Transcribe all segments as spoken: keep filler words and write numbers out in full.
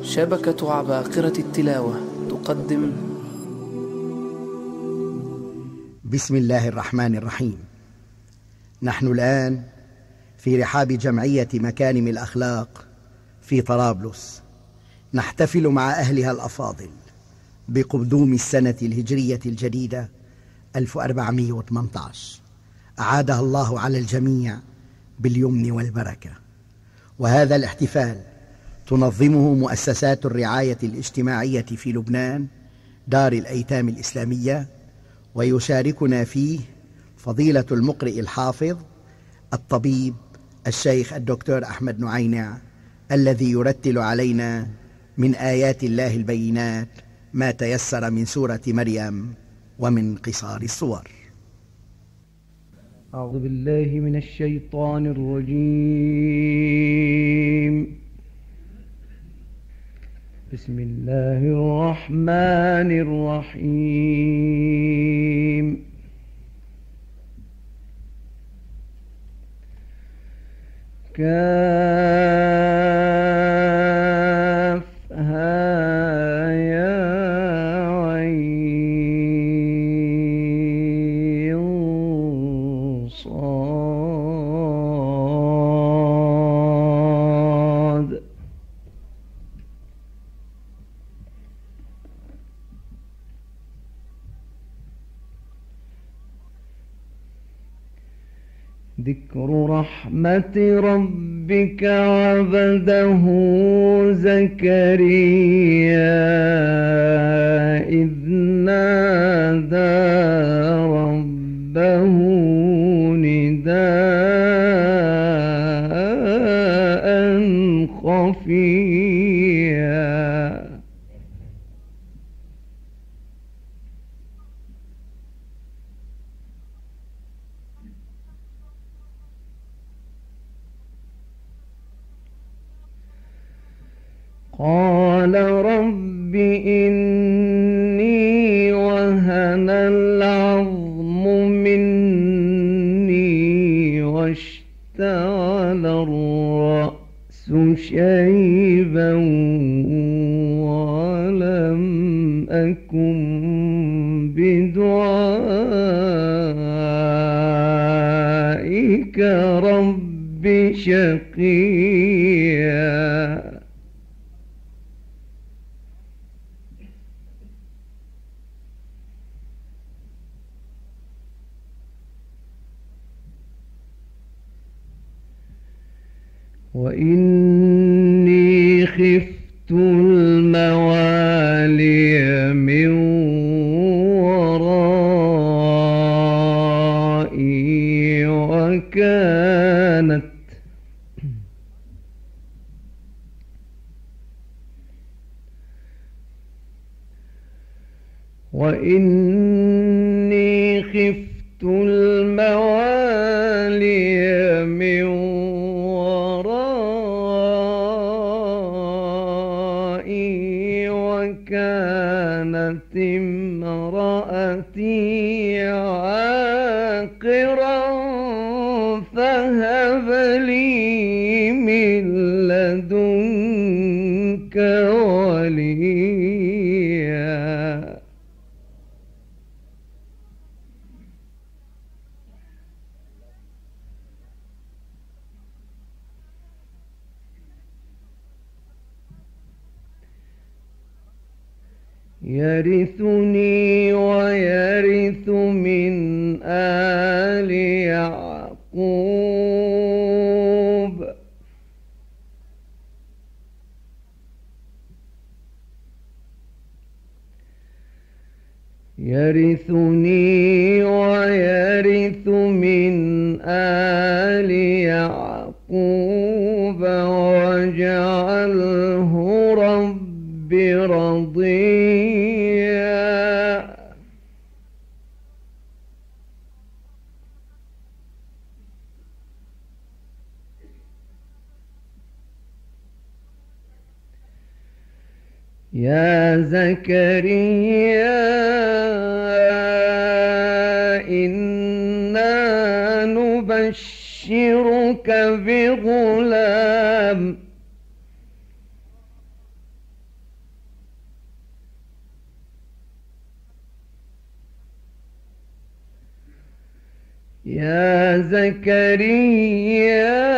شبكة عباقرة التلاوة تقدم. بسم الله الرحمن الرحيم. نحن الآن في رحاب جمعية مكارم الأخلاق في طرابلس، نحتفل مع أهلها الأفاضل بقدوم السنة الهجرية الجديدة ألف وأربعمائة وثمانية عشر، أعادها الله على الجميع باليمن والبركة. وهذا الاحتفال تنظمه مؤسسات الرعاية الاجتماعية في لبنان، دار الأيتام الإسلامية، ويشاركنا فيه فضيلة المقرئ الحافظ الطبيب الشيخ الدكتور أحمد نعينع، الذي يرتل علينا من آيات الله البينات ما تيسر من سورة مريم ومن قصار الصور. أعوذ بالله من الشيطان الرجيم. بسم الله الرحمن الرحيم. كافها يا عين صاد. ذكر رحمة ربك عبده زكريا إذ نادى ربه نداء خفيا. قال رب إني وهن العظم مني واشتعل الرأس شيبا ولم أكن بدعائك رب شقيا. وإني خفت الموالي من ورائي وكانت وإني خفت الموالي من ورائي وكانت امرأتي عاقرا فهب لي من لدنك وليا. يرثني ويرث من آل يعقوب يرثني ويرث من آل يعقوب واجعله رب رضيا. يا زكريا إنا نبشرك بغلام يا زكريا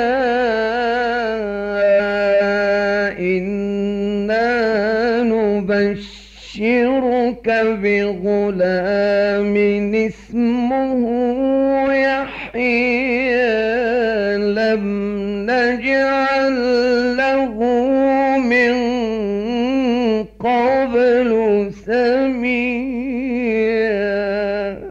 إنا نبشرك بغلام اسمه يحيى لم نجعل له من قبل سميا.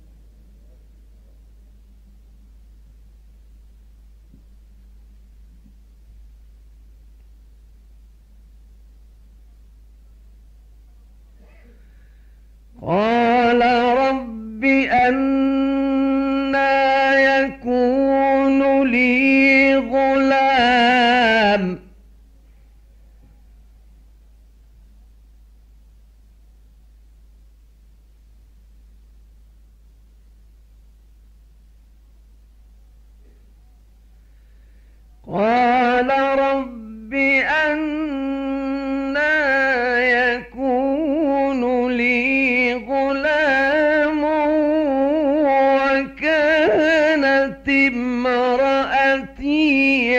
قال رب أنى يكون لي غلام قال رب أنى يكون لي غلام وكانت امرأتي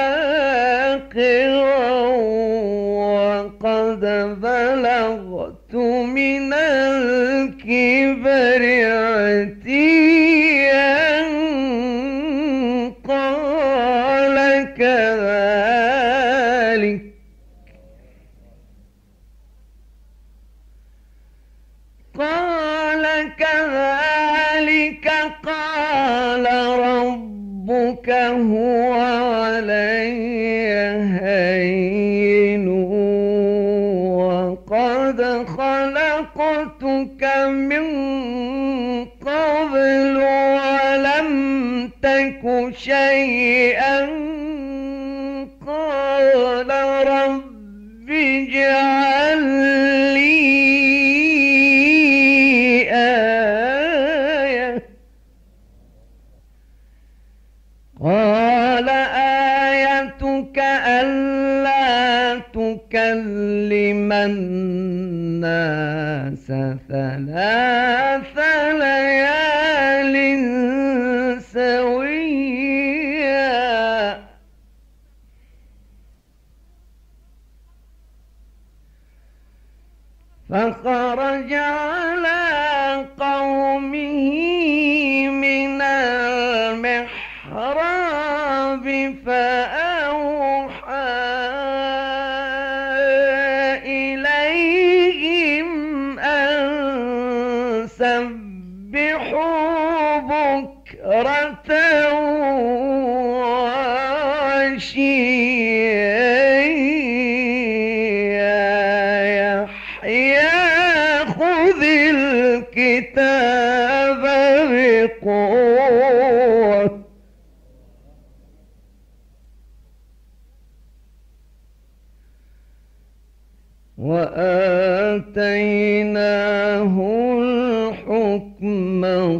عاقرا وقد بلغت من الكبر عتيا. قال كذلك قال كذلك قال ربك هو علي هين وقد خلقتك من قبل ولم تك شيئا. قال رب اجعل لي آية. قال آيتك ألا تكلم الناس ثلاث ليال سويا. فخرج على قومه من المحراب فأوحى إليهم أن سبحوا بكرة وعشيا يا يحيى خذ الكتاب بقوة. وآتيناه الحكم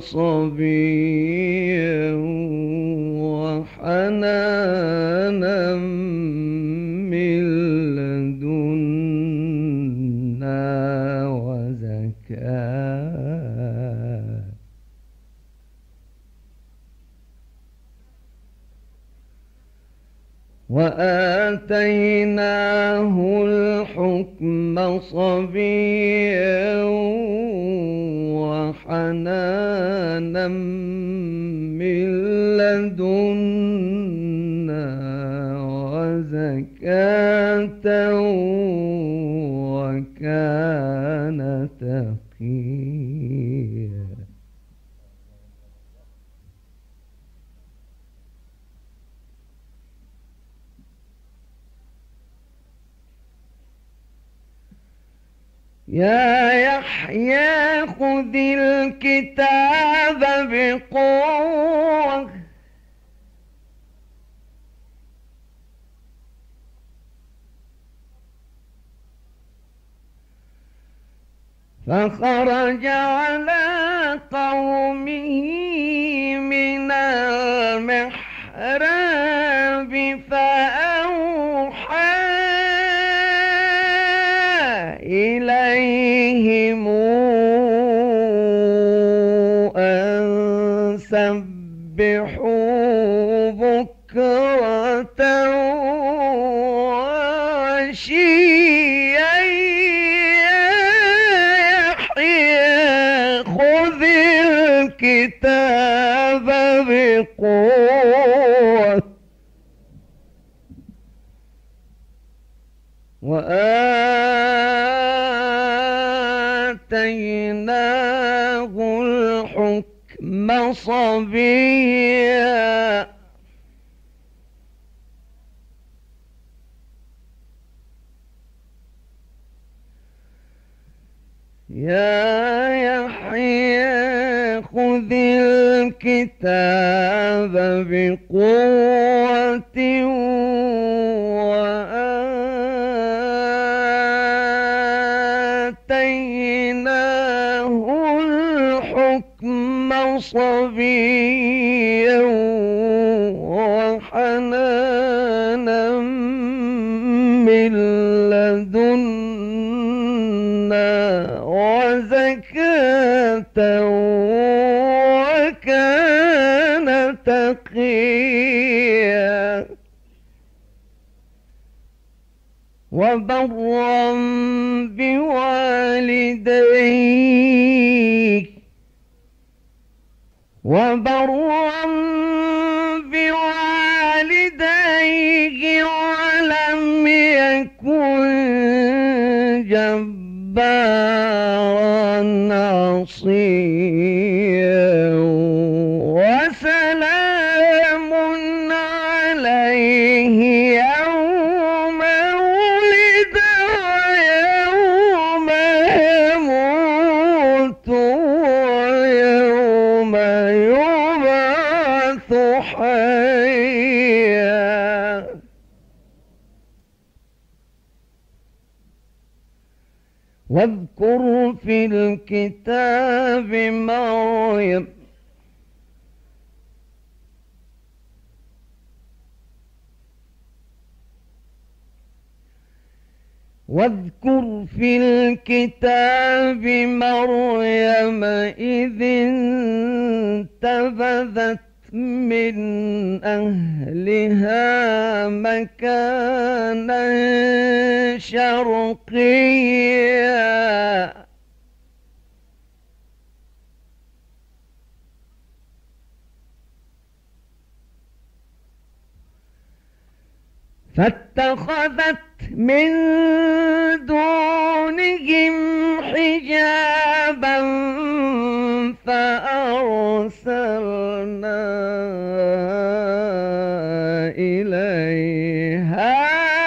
صبيا وحنانا من لدنا وزكاة. وآتيناه الحكم صبيا وحنانا من لدنا وزكاة وكان تقيا. يا يحيى خذ الكتاب بقوة. فخرج على قومه من المحراب فأوحى إليهم أن سبحوا بكرة وعشيا يا يحيى خذ الكتاب بقوة وآتيناه الحكم صبيا يا يحيى خذ الكتاب بقوة وآتيناه الحكم صبيا وحنانا من لدنا وزكاة وكان تقيا وبرا بوالديه وبرا بوالديه ولم يكن جبارا عصيا وسلام عليه يوم ولد ويوم يموت ويوم يبعث حيا واذكر في الكتاب مريم واذكر في الكتاب مريم إذ انتبذت من أهلها مكانا شرقيا فاتخذت من دونهم حجابا فأرسلنا إليها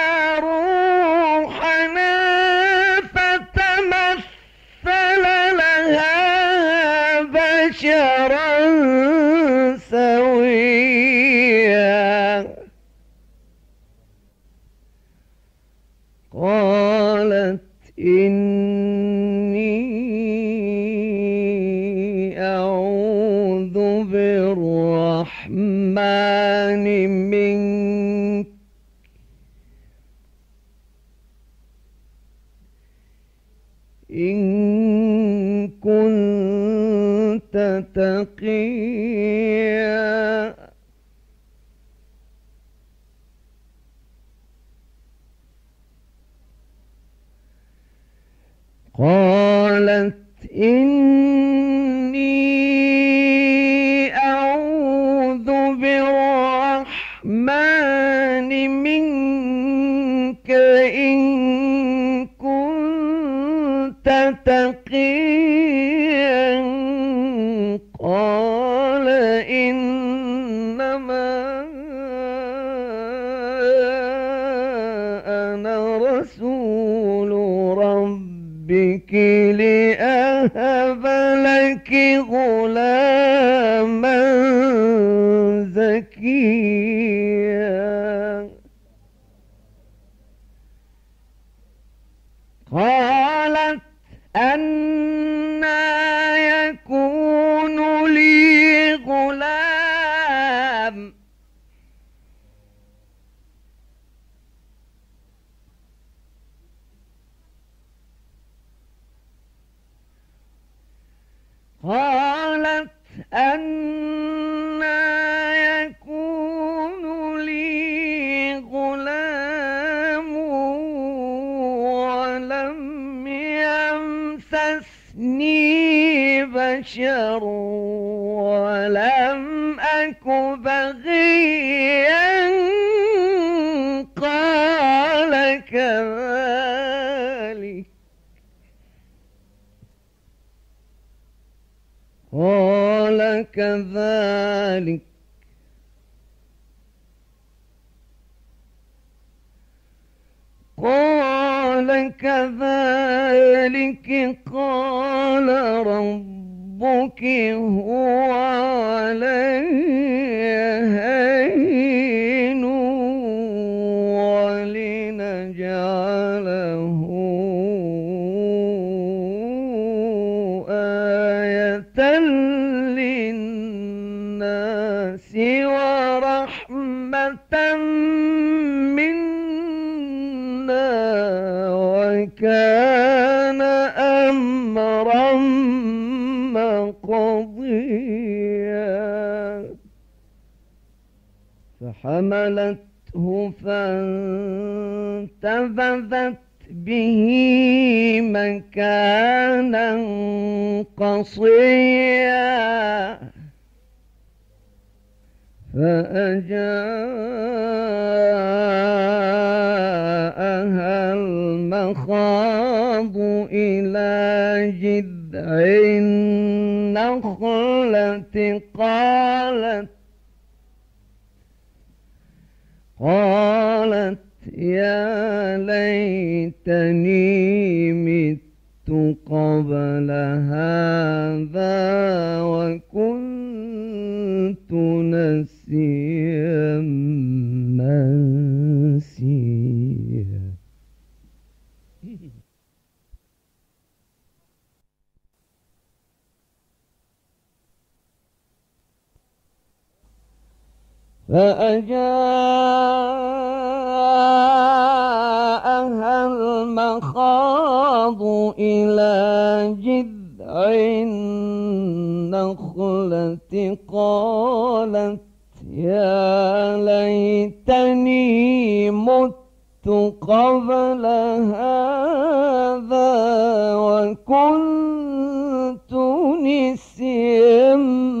روحنا فتمثل لها بشرا سويا قالت إني أعوذ بالرحمن منك إن كنت تقيا قالت إني أعوذ بالرحمن منك إن كنت تقيا قال إنما أنا رسول ربك لأهب لك غلاما زكيا قالت أنى يكون لي غلام قالت أنى يكون لي يمسسني بشر ولم أك بغيا قال كذلك قال كذلك قال كذلك قال ربك هو علي هين ولنجعله آية للناس ورحمة وكان أمرا مقضيا فحملته فانتبذت به مكانا قصيا فأجاءها المخاض إلى جذع النخلة قالت قالت يا ليتني مت قبل هذا وكنت نسيا منسيا. فأجاءها المخاض إلى جذع النخلة قالت يا ليتني مت قبل هذا وكنت نسيا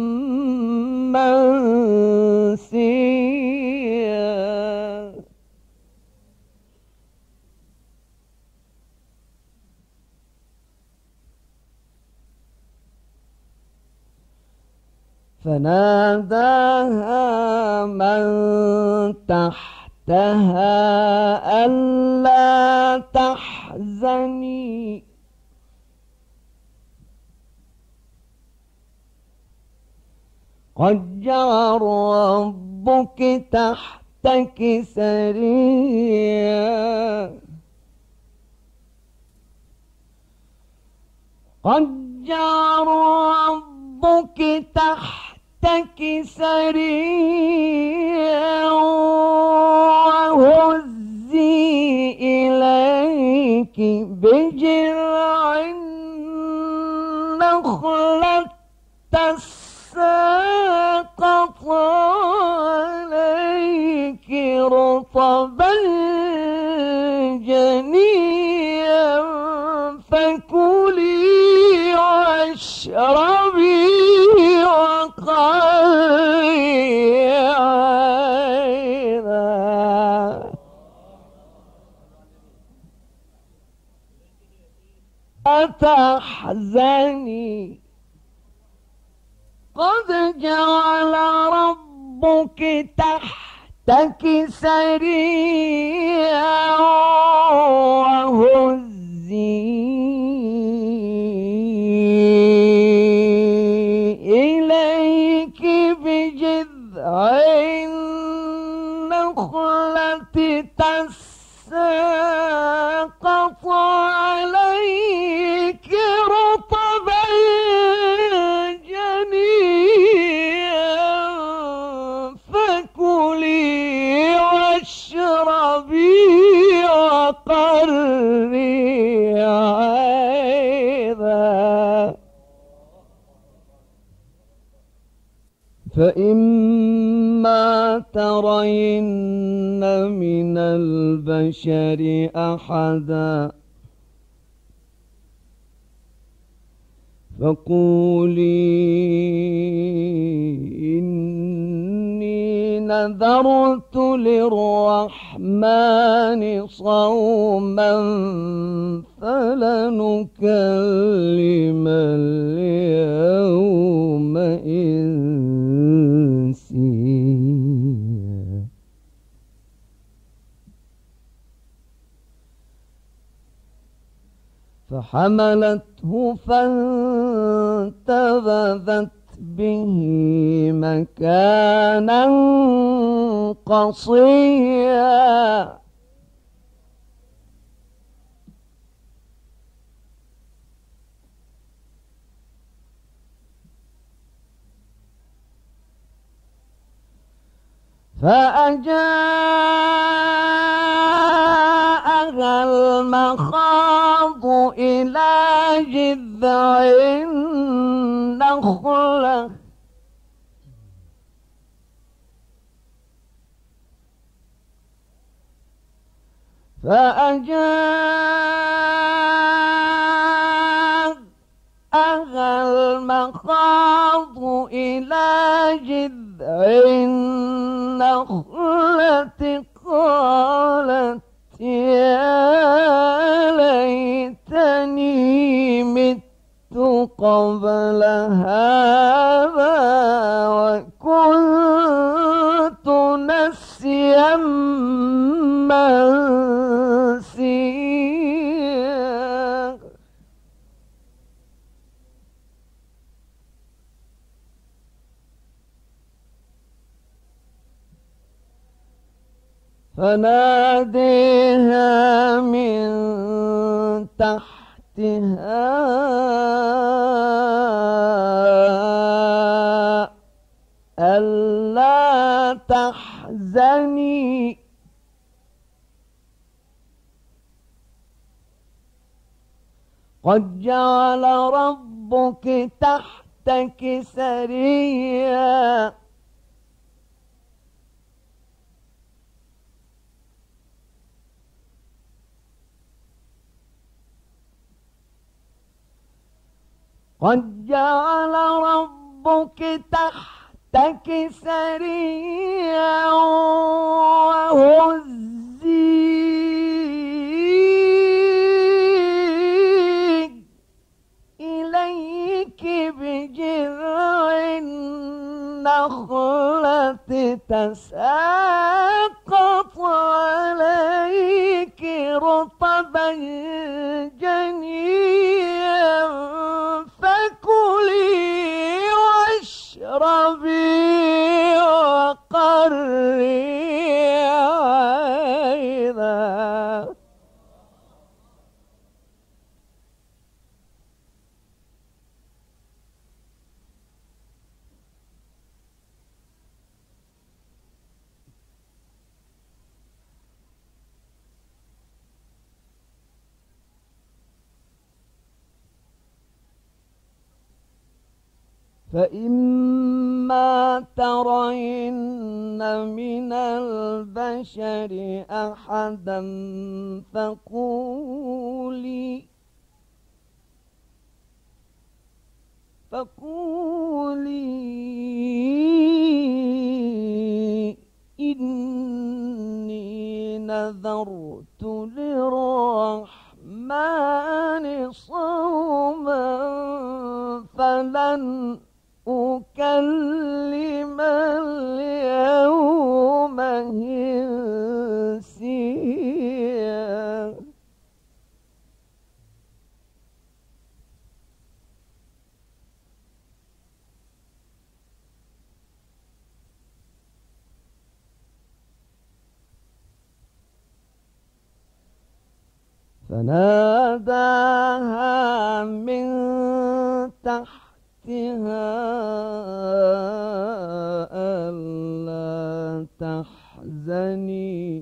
منسيا. فناداها من تحتها ألا تحزني قد جعل ربك تحتك سريا قد جعل ربك تحتك سريا وهزي إليك بجذع النخلة تساقط عليك رطبا جنيا فكلي واشربي وقري عينا. أتحزني قد جعل ربك تحتك سريا وهزي إليك بجذع النخلة تساقط عليك رطبا جنيا فكلي واشربي وقري عينا. فإما ترين من البشر أحدا فقولي إني نذرت للرحمن صوما فلنكلم اليوم إنسيا. فحملته فانتبذت به مكانا قصيا. فأجاءها المخاض إلى جذع النخلة فأجاءها المخاض إلى جذع النخلة قالت يا ليتني مت قبل هذا وكنت نسيا منسيا. فناديها من تحتها ألا تحزني قد جعل ربك تحتك سريا. قد جعل ربك تحتك سريا وهزي إليك بجذع النخلة تساقط عليك رطبا جنيا فكلي واشربي وقري عينا. فإما ترين من البشر أحدا فقولي فقولي إني نذرت للرحمن صوما فلن أكلم اليوم إنسيا. فناداها من تحتها ألا تحزني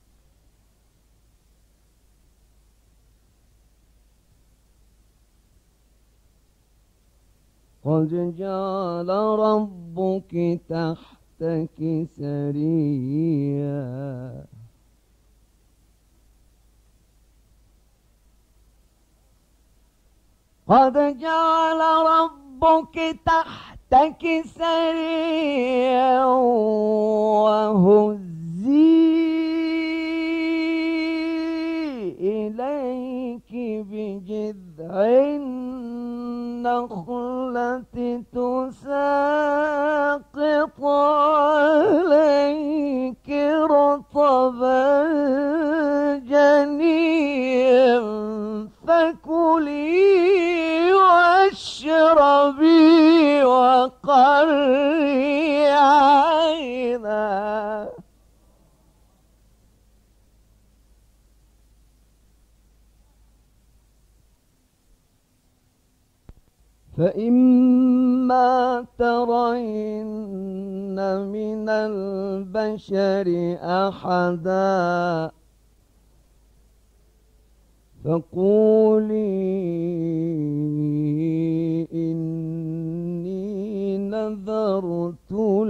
قد جعل ربك تحتك سريا. قد جعل ربك تحتك سريا وهزي إليك بجذع النخلة تساقط عليك رطبا جنيا فكلي واشربي وقري عينا. فإما ترين من البشر أحدا فقولي إني نذرت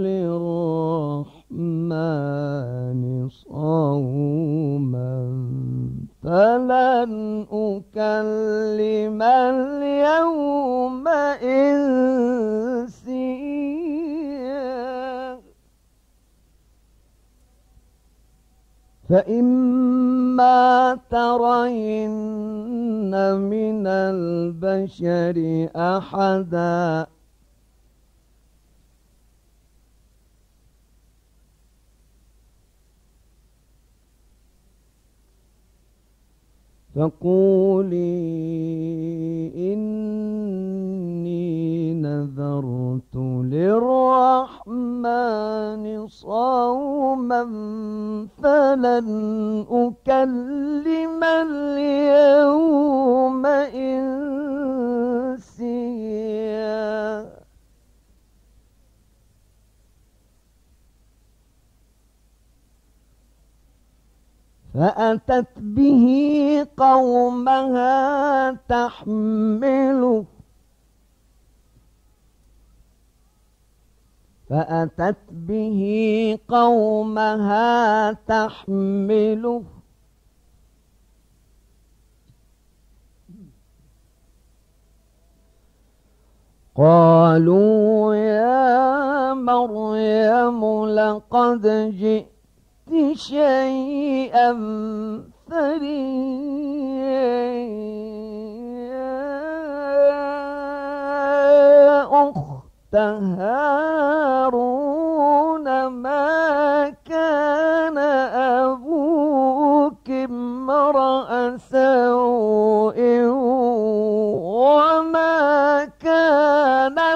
للرحمن صوما فلن أكلم اليوم إنسيا. فإما ترين من البشر أحدا فقولي إني نذرت للرحمن صوما فلن أكلم اليوم إنسيا. فأتت به قومها تحمله فأتت به قومها تحمله قالوا يا مريم لقد جئت شيئا فريا يا أخت هارون ما كان أبوك امرأ سوء وما كانت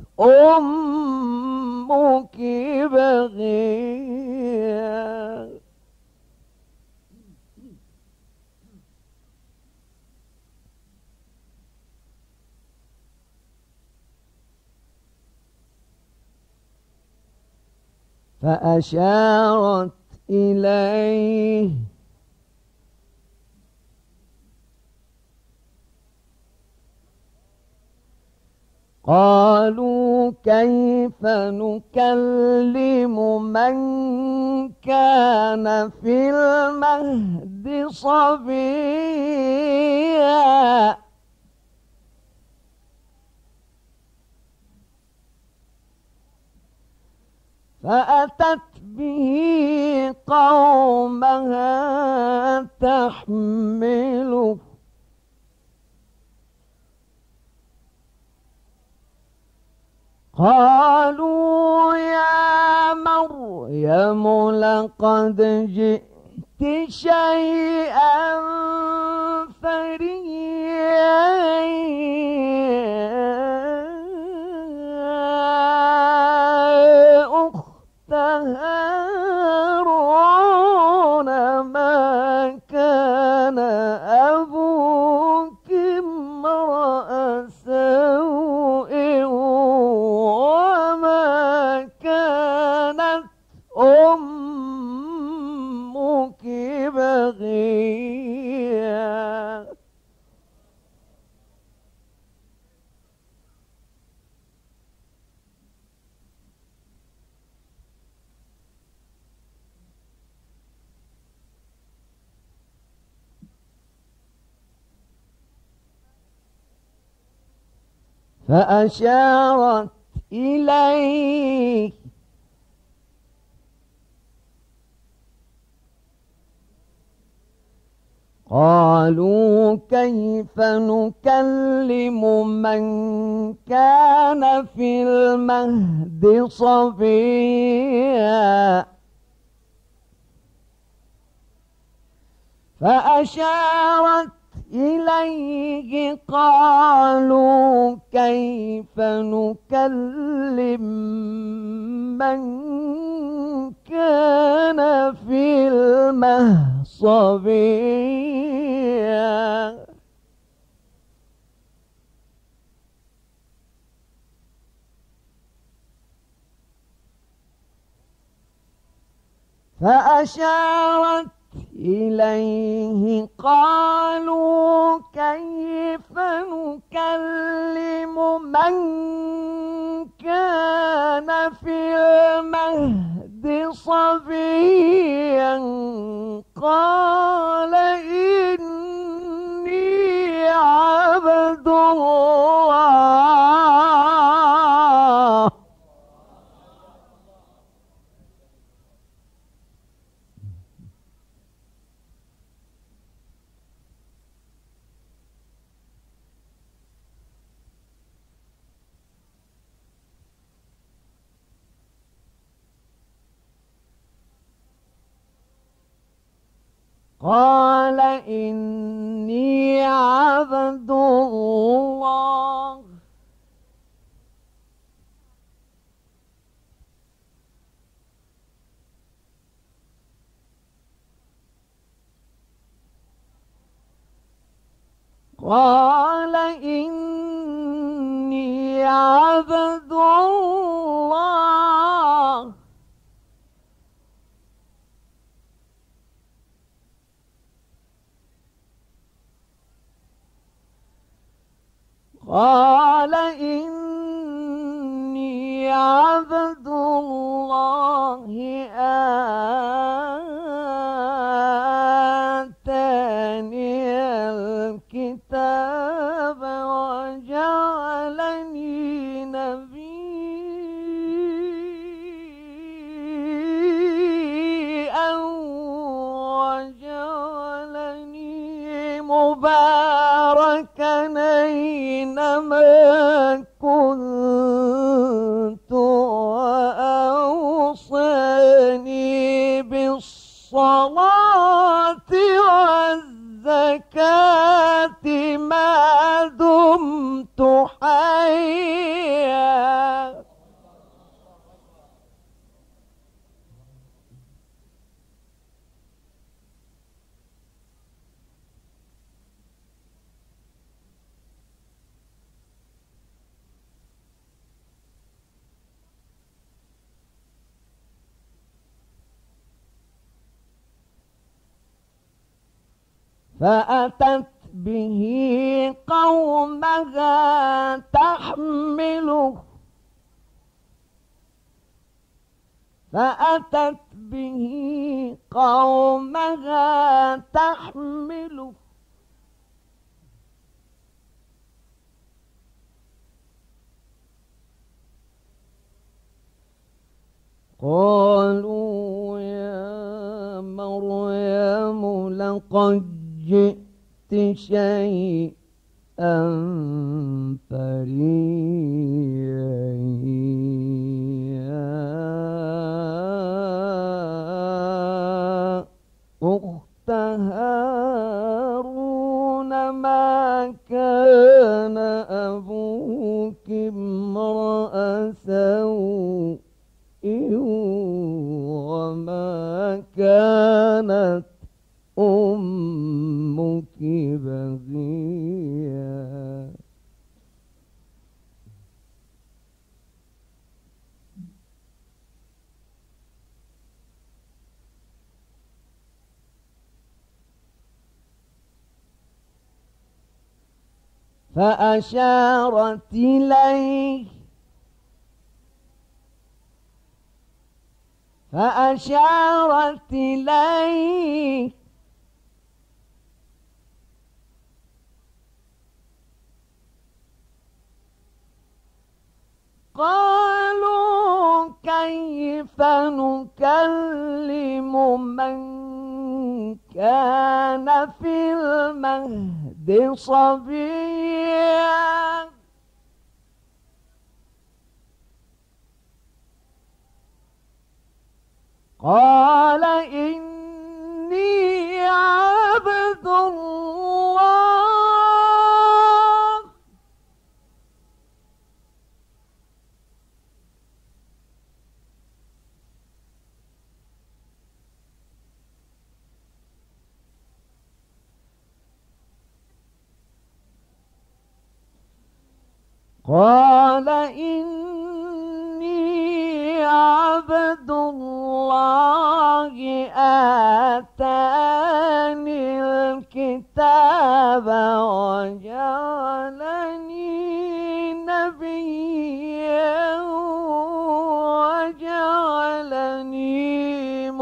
أمك بغيا. فأشارت إليه قالوا كيف نكلم من كان في المهد صبيا فأتت به قومها تحمله قالوا يا مريم لقد جئت شيئا فريا أخت هارون ما كان أبوك امرأ سوء وما كانت أمك بغيا. فأشارت إليه قالوا كيف نكلم من كان في المهد صبيا فأشارت إليه قالوا كيف نكلم من كان في المهد صبيا فأشارت إليه قالوا كيف نكلم من كان في المهد صبيا قال إني عبد الله قال إني عبد الله قال إني عبد الله قال إني عبد الله آتاني الكتاب وجعلني نبيا وجعلني مباركا أينما كنت وأوصاني بالصلاة والزكاة ما دمت حيا فأتت به قومها تحمله فأتت به قومها تحمله قالوا يا مريم لقد جئت شيئا فريا يا أخت هارون ما كان أبوك امرأ سوء وما كانت أمك بغيا فأشارت إليه فأشارت إليه قالوا كيف نكلم من كان في المهد صبيا قال إني عبد الله قال إني عبد الله آتاني الكتاب وجعلني نبيا وجعلني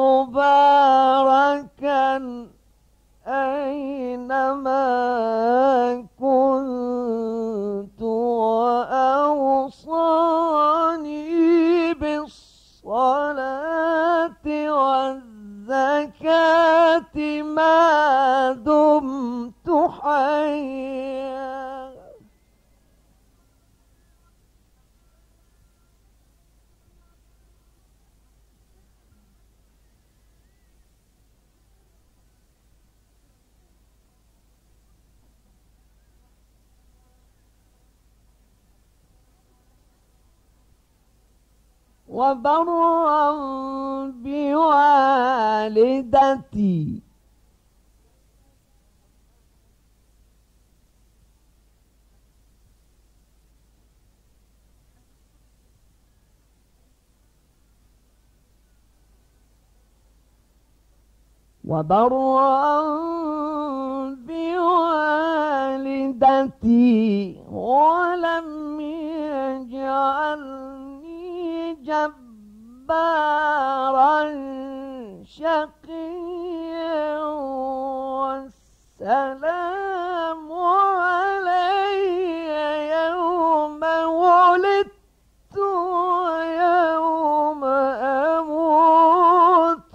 مباركا أينما كنت وأوصاني بالصلاة والزكاة ما دمت حيا وبرا بوالدتي وبرا بوالدتي ولم يجعلني جبارا شقيا والسلام علي يوم ولدت ويوم أموت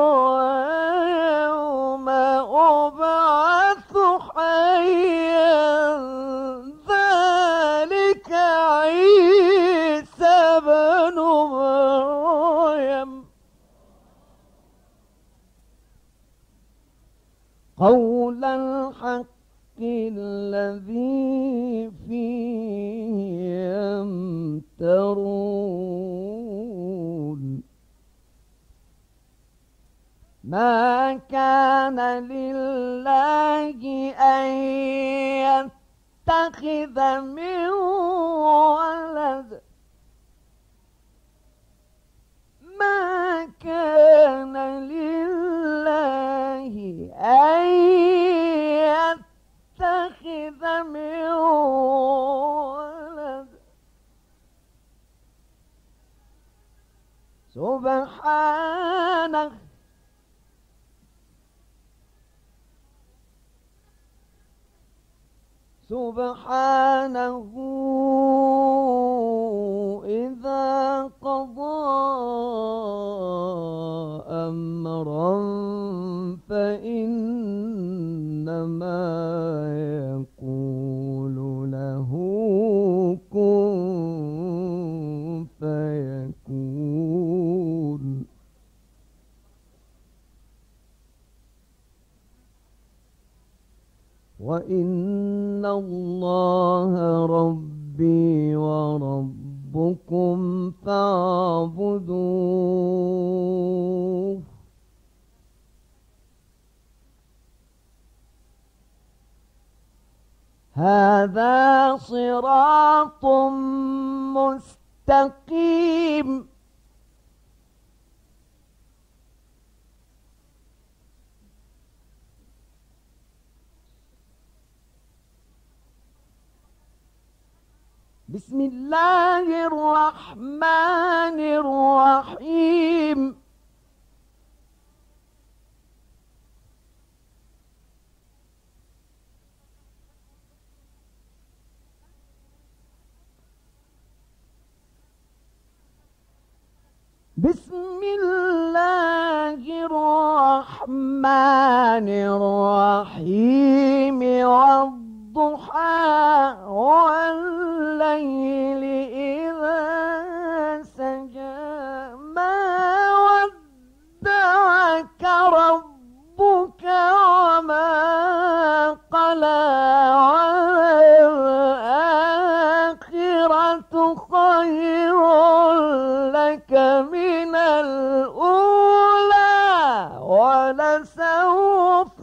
ويوم أبعث حيا ذلك عيسى بن مريم قول الحق الذي فيه يمترون ما كان لله أن يتخذ من ولد ما كان لله أن يتخذ من ولد سبحانه سبحانه إذا قضى أمرا فإنما يقول له كن فيكون وإن الله ربي وربكم فاعبدوه هذا صراط مستقيم بسم الله الرحمن الرحيم بسم الله الرحمن الرحيم والضحى والليل إذا سجى ما ودعك ربك وما قلى والآخرة خير لك من الأولى ولسوف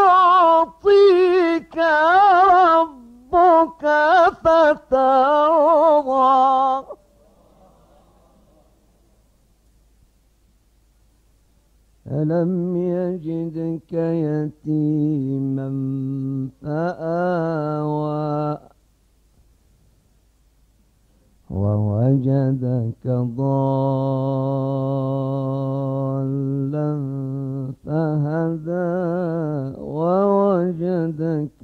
يعطيك ربك فترضى ألم يجدك يتيما فآوى ووجدك ضالا فهدى ووجدك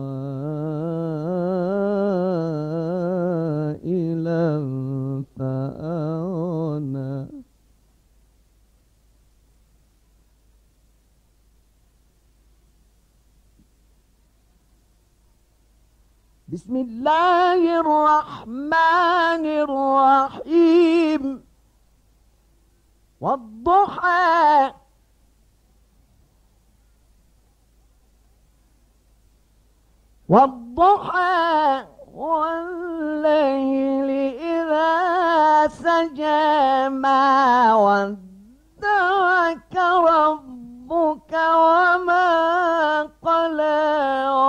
عائلا فأغنى بسم الله الرحمن الرحيم والضحى والضحى والليل إذا سجى ما ودعك ربك وما قلى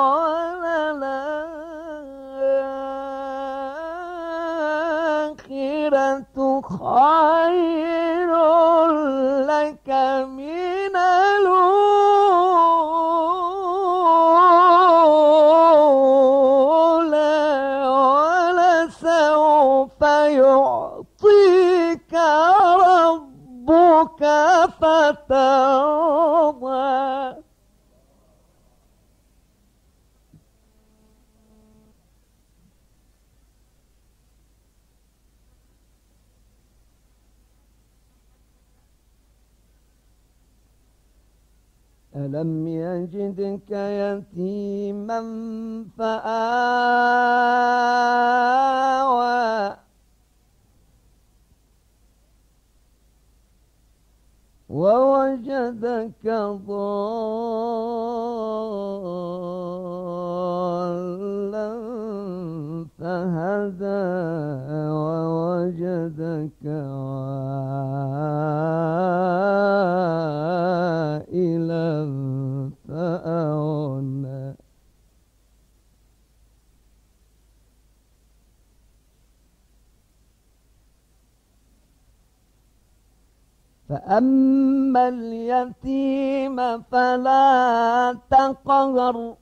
خير لك من الأولى ولسوف يعطيك ربك فترضى ألم يجدك يتيما فآوى ووجدك ضالا فهدى ووجدك عائلا فأغنى فأما اليتيم فلا تقهر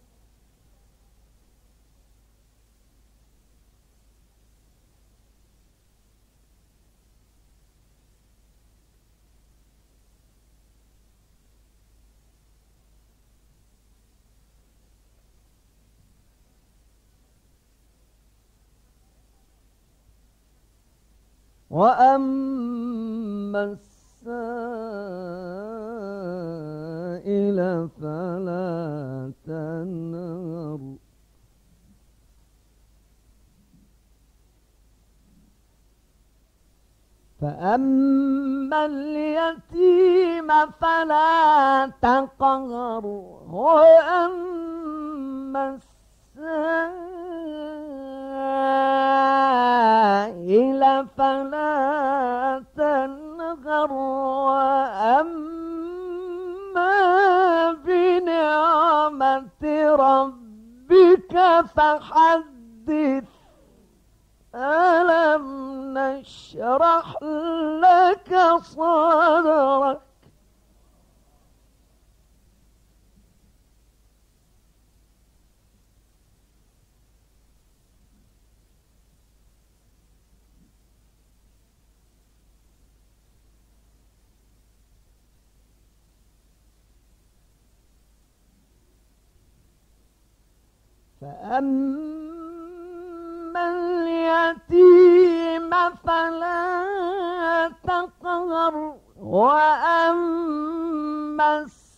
وأما السائل فلا تنهر فأما اليتيم فلا تقهر وأما السائل فلا تنهر وأما بنعمة ربك فحدث ألم نشرح لك صدرك فأما اليتيم فلا تقهر وأما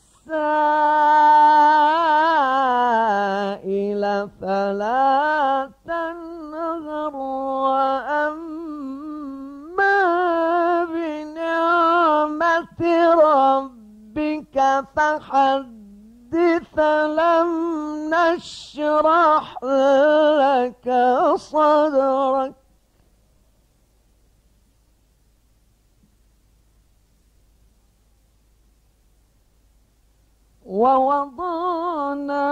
السائل فلا تنهر وأما بنعمة ربك فحدث لم نشرح لك صدرك ووضعنا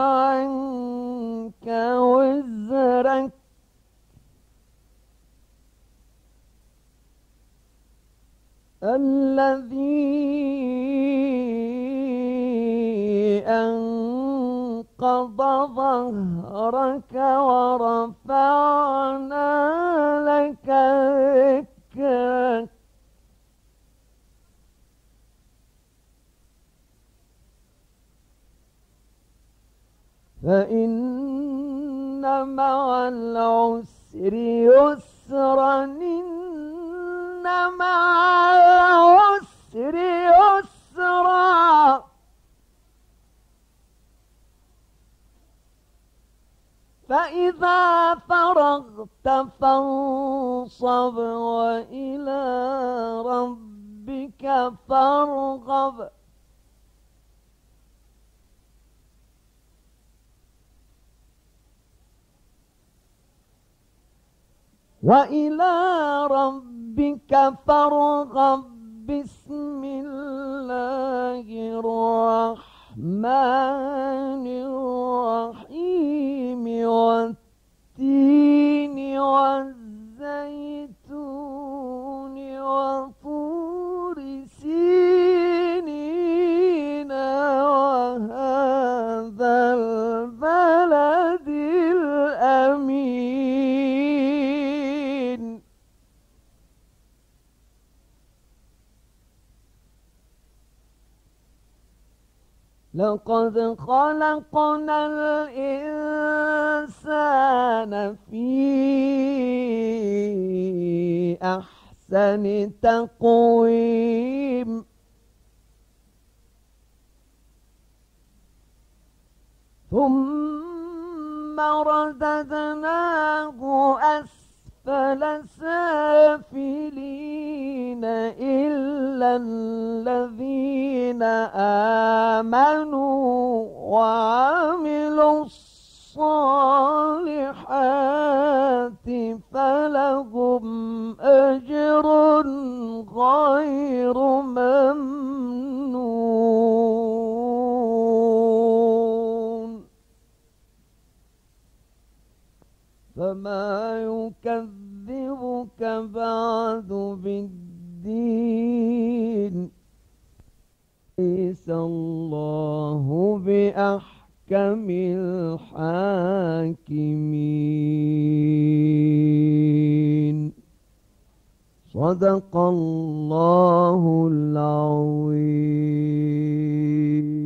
عنك وزرك الذي أنقض ظهرك ورفعنا لك ذكرك فإن مع العسر يسرا إن مع العسر يسرا فإذا فرغت فانصب وإلى ربك فارغب وإلى ربك فارغب بسم الله الرحمن الرحيم والتين والزيتون وطور سينين وهذا البلد الأمين لقد خلقنا الإنسان في أحسن تقويم ثم رددناه أسفل سافلين إلا الذين آمنوا وعملوا الصالحات فلهم أجر غير ممنون فما يكذبك بعد بالدين ليس الله بأحكم الحاكمين صدق الله العظيم.